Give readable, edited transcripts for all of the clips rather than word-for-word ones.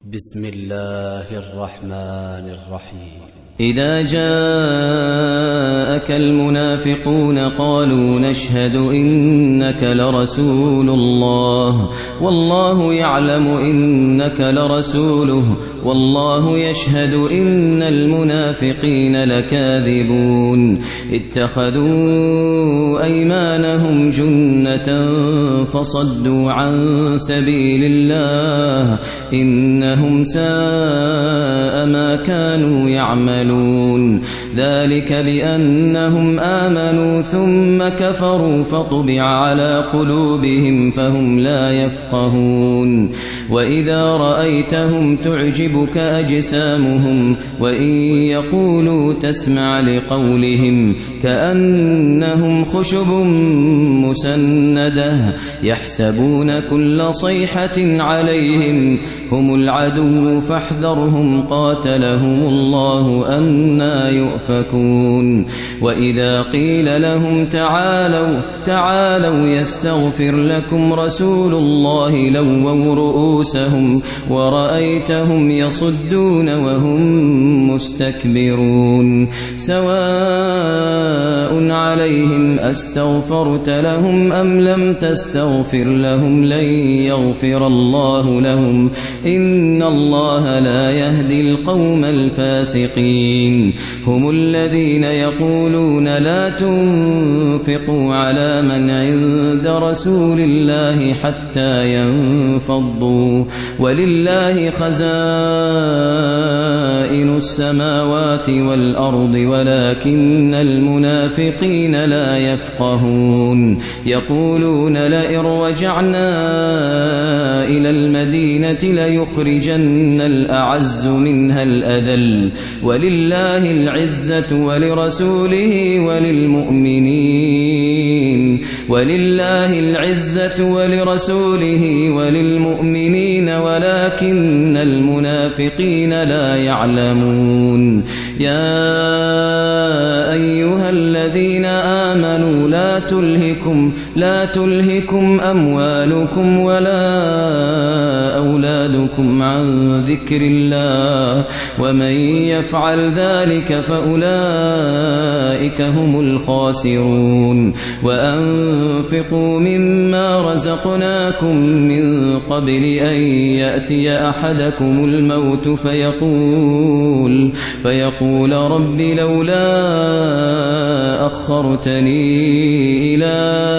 بسم الله الرحمن الرحيم. إذا جاءك المنافقون قالوا نشهد إنك لرسول الله والله يعلم إنك لرسوله والله يشهد إن المنافقين لكاذبون اتخذوا أيمانهم جنة فصدوا عن سبيل الله إنهم ساء ما كانوا يعملون ذلك بأنهم آمنوا ثم كفروا فطبع على قلوبهم فهم لا يفقهون وإذا رأيتهم تعجبك أجسامهم وإن يقولوا تسمع لقولهم كأنهم خشب مسندة يحسبون كل صيحة عليهم هم العدو فاحذرهم قاتلهم الله أنى يؤفكون وإذا قيل لهم تعالوا يستغفر لكم رسول الله لووا رؤوسهم ورأيتهم يصدون وهم مستكبرون سواء عليهم أستغفرت لهم أم لم تستغفر لهم لن يغفر الله لهم إن الله لا يهدي القوم الفاسقين هم الذين يقولون لا تنفقوا على من عند رسول الله حتى ينفضوا ولله خزائن السماوات والأرض ولكن المنافقين لا يفقهون يقولون لئن رجعنا إلى المدينة ليخرجن الأعز منها الأذل ولله العزة ولرسوله وللمؤمنين ولكن المنافقين لا يعلمون يا أيها الذين آمنوا لا تلهكم أموالكم ولا أولادكم عن ذكر الله ومن يفعل ذلك فأولئك هم الخاسرون وأنفقوا مما رزقناكم من قبل أن يأتي أحدكم الموت فيقول رب لولا أخرتني إلى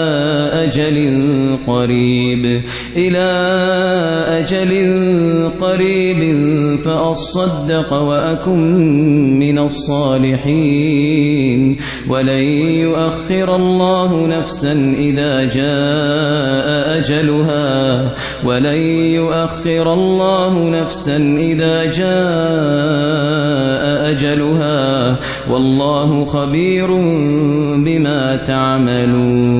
أجل قريب فأصدق وأكن من الصالحين ولن يؤخر الله نفسا إذا جاء أجلها والله خبير بما تعملون.